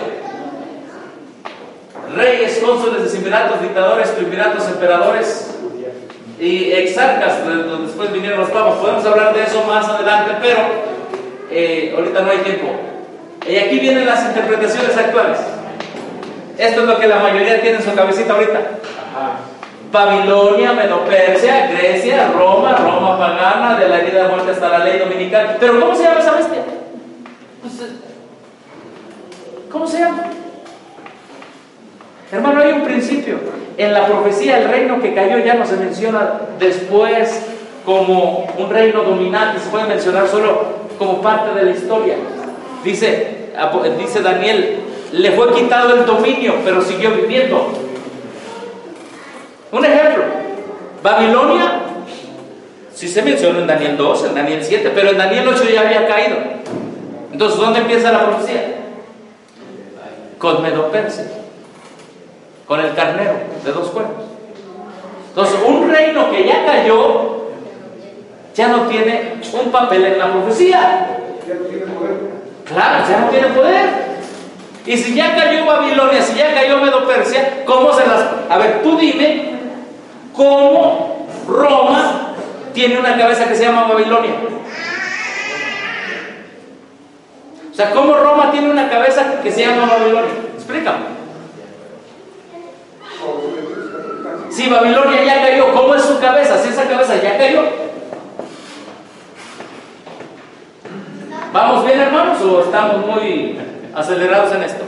Reyes, cónsules, decemviratos, dictadores, triunviratos, emperadores y exarcas, después vinieron los papas. Podemos hablar de eso más adelante, pero ahorita no hay tiempo. Y aquí vienen las interpretaciones actuales. Esto es lo que la mayoría tiene en su cabecita ahorita. Babilonia, Medo-Persia, Grecia, Roma, Roma pagana, de la herida de muerte hasta la ley dominical. Pero ¿cómo se llama esa bestia? ¿Cómo se llama? Hermano, hay un principio. En la profecía, el reino que cayó ya no se menciona después como un reino dominante, se puede mencionar solo como parte de la historia. Dice Daniel, le fue quitado el dominio, pero siguió viviendo. Un ejemplo, Babilonia, sí se menciona en Daniel 2, en Daniel 7, pero en Daniel 8 ya había caído. Entonces, ¿dónde empieza la profecía? Con Medo-Persia, con el carnero de 2 cuernos. Entonces, un reino que ya cayó, ya no tiene un papel en la profecía. Ya no tiene poder. Claro, ya no tiene poder. Y si ya cayó Babilonia, si ya cayó Medo-Persia, ¿cómo se las...? A ver, tú dime, ¿cómo Roma tiene una cabeza que se llama Babilonia? O sea, ¿cómo Roma tiene una cabeza que se llama Babilonia? Explícame. Si Babilonia ya cayó, ¿cómo es su cabeza? Si esa cabeza ya cayó. ¿Vamos bien, hermanos, o estamos muy acelerados en esto?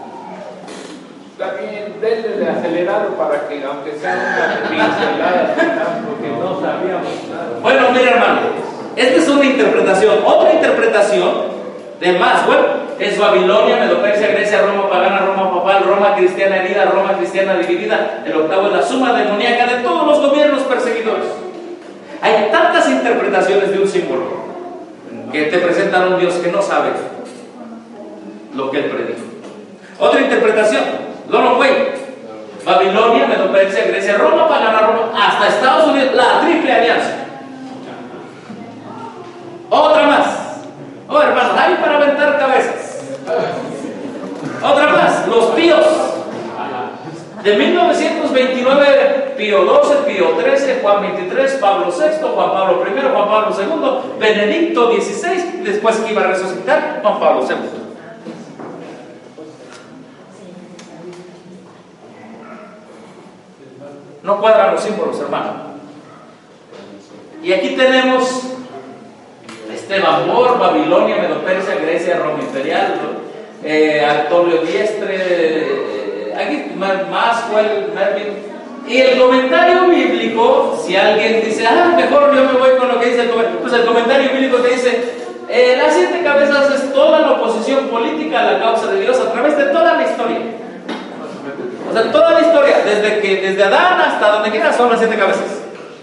También denle acelerado para que, aunque sea una pincelada, porque no sabíamos nada. Bueno, mira, hermano, esta es una interpretación. Otra interpretación de más, bueno, es Babilonia, Medo-Persia, Grecia, Roma pagana, Roma papal, Roma cristiana herida, Roma cristiana dividida. El octavo es la suma demoníaca de todos los gobiernos perseguidores. Hay tantas interpretaciones de un símbolo que te presentan a un Dios que no sabe lo que él predijo. Otra interpretación, Lolo Güey, Babilonia, Medo-Persia, Grecia, Roma pagana, Roma, hasta Estados Unidos, la triple alianza. Otra más. Oh, hermanos, hay para aventar cabezas. Otra más, los píos. De 1929, Pío XII, Pío XIII, Juan XXIII, Pablo VI, Juan Pablo I, Juan Pablo II, Benedicto XVI, y después que iba a resucitar, Juan Pablo II. No cuadran los símbolos, hermano. Y aquí tenemos Esteban Bor, Babilonia, Medo-Persia, Grecia, Roma Imperial, Antonio Diestre, aquí Maxwell, Mervyn. Y el comentario bíblico, si alguien dice, mejor yo me voy con lo que dice el comentario, pues el comentario bíblico te dice, las 7 cabezas es toda la oposición política a la causa de Dios a través de toda la historia. O sea, toda la historia, desde Adán hasta donde quiera, son las 7 cabezas.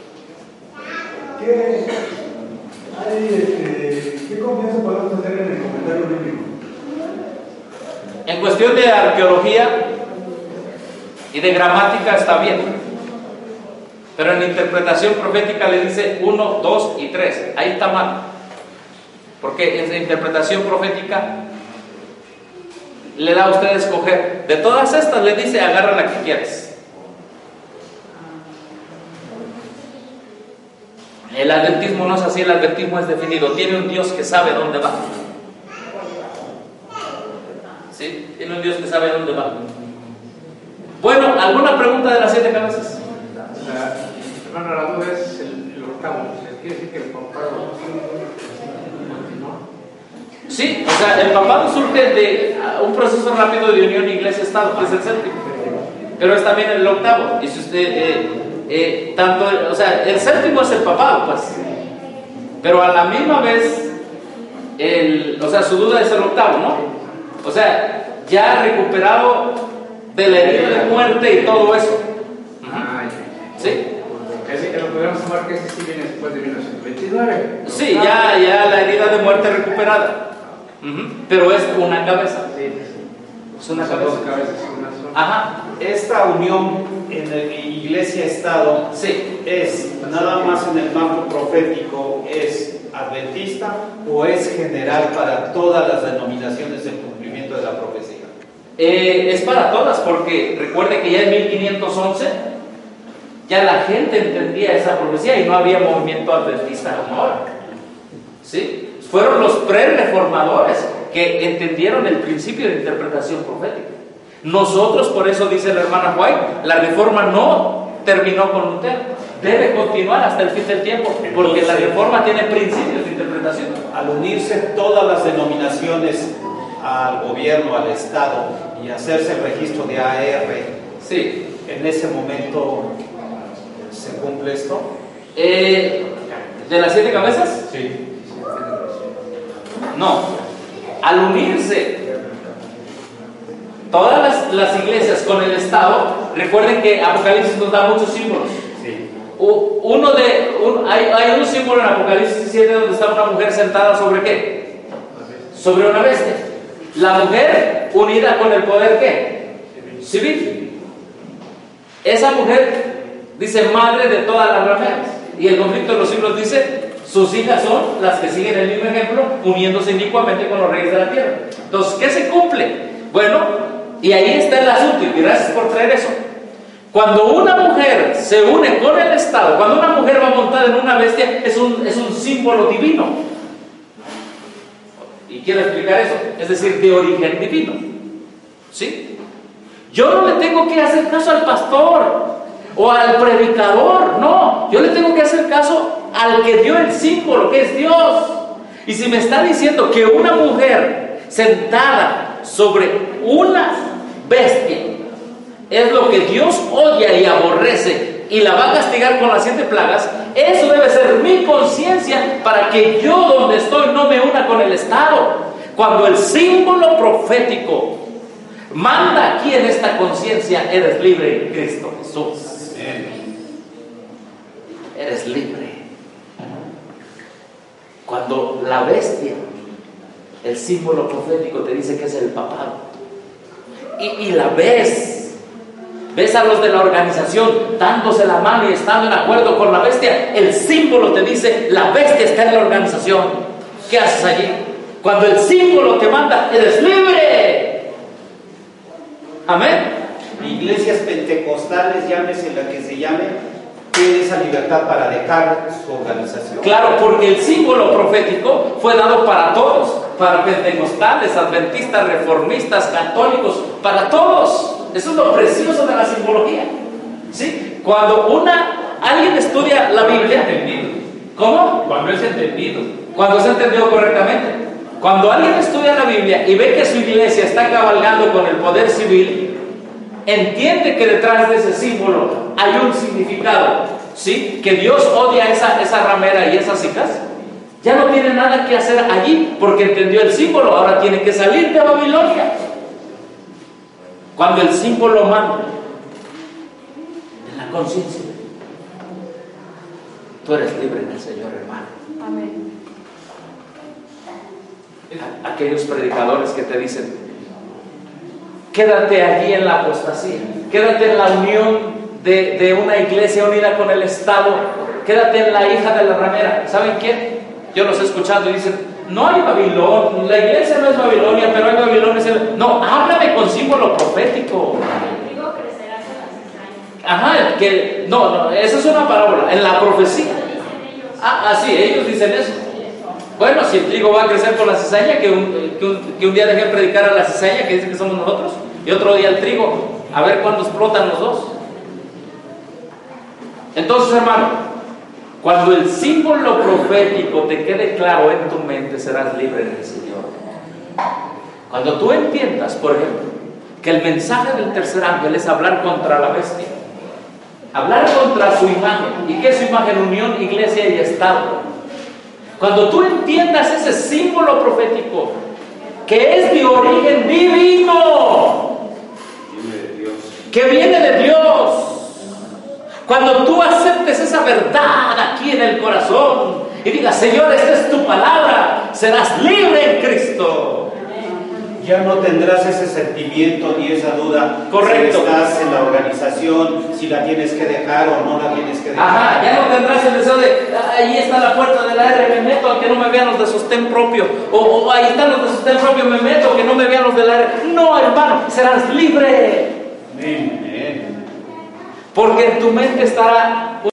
¿Qué confianza podemos tener en el comentario bíblico? En cuestión de arqueología y de gramática está bien, pero en interpretación profética le dice 1, 2 y 3, ahí está mal, porque en interpretación profética le da a usted a escoger. De todas estas le dice, agarra la que quieras. El adventismo no es así, el adventismo es definido, tiene un Dios que sabe dónde va. ¿Sí? Tiene un Dios que sabe dónde va. Bueno, ¿alguna pregunta de las 7 cabezas? Hermano, la duda es el octavo. ¿Quiere decir que el papado Sí, o sea, el papado surge de un proceso rápido de unión iglesia-estado, que es el séptimo. Pero es también el octavo. Y si usted, tanto, o sea, el séptimo es el papado, pues. Pero a la misma vez, o sea, su duda es el octavo, ¿no? O sea, ya recuperado de la herida de muerte y todo eso. ¿Sí? Ese que lo podemos tomar que ese sí viene después de 1929. Sí, ya la herida de muerte recuperada. Pero es una cabeza. Es una cabeza. Dos cabezas, una sola. Ajá. Esta unión en el iglesia-estado es nada más en el marco profético, es adventista o es general para todas las denominaciones en cumplimiento de la profecía. Es para todas, porque recuerde que ya en 1511 ya la gente entendía esa profecía y no había movimiento adventista como ahora. ¿Sí? Fueron los pre-reformadores que entendieron el principio de interpretación profética. Nosotros, por eso dice la hermana White, la reforma no terminó con Lutero. Debe continuar hasta el fin del tiempo, porque la Reforma tiene principios de interpretación. Al unirse todas las denominaciones al gobierno, al Estado, y hacerse el registro de AR, sí, en ese momento se cumple esto. ¿De las 7 cabezas? Sí. No. Al unirse todas las iglesias con el Estado, recuerden que Apocalipsis nos da muchos símbolos. Sí. Hay un símbolo en Apocalipsis 7 donde está una mujer sentada sobre ¿qué? Sobre una bestia. La mujer unida con el poder ¿qué? Civil. Esa mujer dice madre de todas las rameras. Y el conflicto de los siglos dice sus hijas son las que siguen el mismo ejemplo, uniéndose inicuamente con los reyes de la tierra. Entonces, ¿qué se cumple? Bueno, y ahí está el asunto, y gracias por traer eso. Cuando una mujer se une con el Estado, cuando una mujer va montada en una bestia, es un símbolo divino. Y quiero explicar eso, es decir, de origen divino. ¿Sí? Yo no le tengo que hacer caso al pastor o al predicador, no. Yo le tengo que hacer caso al que dio el símbolo, que es Dios. Y si me está diciendo que una mujer sentada sobre una bestia es lo que Dios odia y aborrece y la va a castigar con las 7 plagas, eso debe ser mi conciencia para que yo donde estoy no me una con el Estado. Cuando el símbolo profético manda aquí en esta conciencia, eres libre en Cristo Jesús. Eres libre. Cuando la bestia, el símbolo profético te dice que es el papado, y la ves a los de la organización dándose la mano y estando en acuerdo con la bestia, el símbolo te dice la bestia está en la organización. ¿Qué haces allí? Cuando el símbolo te manda, eres libre. Amén. Iglesias pentecostales, llámese la que se llame, tiene esa libertad para dejar su organización. Claro, porque el símbolo profético fue dado para todos, para pentecostales, adventistas, reformistas, católicos, para todos. Eso es lo precioso de la simbología. ¿Sí? Cuando alguien estudia la Biblia, ¿cómo? Cuando es entendido. Cuando es entendido correctamente. Cuando alguien estudia la Biblia y ve que su iglesia está cabalgando con el poder civil, entiende que detrás de ese símbolo hay un significado, ¿sí? Que Dios odia esa ramera y esas hijas. Ya no tiene nada que hacer allí porque entendió el símbolo. Ahora tiene que salir de Babilonia. Cuando el símbolo manda en la conciencia, tú eres libre en el Señor, hermano. Amén. Aquellos predicadores que te dicen, quédate allí en la apostasía, quédate en la unión de una iglesia unida con el Estado, quédate en la hija de la ramera. ¿Saben quién? Yo los he escuchado y dicen, no hay Babilonia, la iglesia no es Babilonia, pero hay Babilonia. No, háblame con símbolo profético. El trigo crecerá con las cizañas. Ajá, no, esa es una parábola, en la profecía. Sí, ellos dicen eso. Bueno, si el trigo va a crecer con la cizaña, que un día dejen predicar a la cizaña, que dicen que somos nosotros, y otro día el trigo, a ver cuándo explotan los dos. Entonces, hermano, cuando el símbolo profético te quede claro en tu mente, serás libre en el Señor. Cuando tú entiendas, por ejemplo, que el mensaje del tercer ángel es hablar contra la bestia, hablar contra su imagen. ¿Y qué es su imagen? Unión, iglesia y Estado. Cuando tú entiendas ese símbolo profético, que es de origen divino, que viene de Dios, cuando tú aceptes esa verdad aquí en el corazón y digas, Señor, esta es tu palabra, serás libre en Cristo. Ya no tendrás ese sentimiento ni esa duda. Correcto. Si estás en la organización, si la tienes que dejar o no la tienes que dejar. Ajá, ya no tendrás el deseo de, ahí está la puerta del aire, me meto, aunque no me vean los de sostén propio. O ahí están los de sostén propio, me meto, aunque no me vean los del aire. No, hermano, serás libre. Amén. Porque en tu mente estará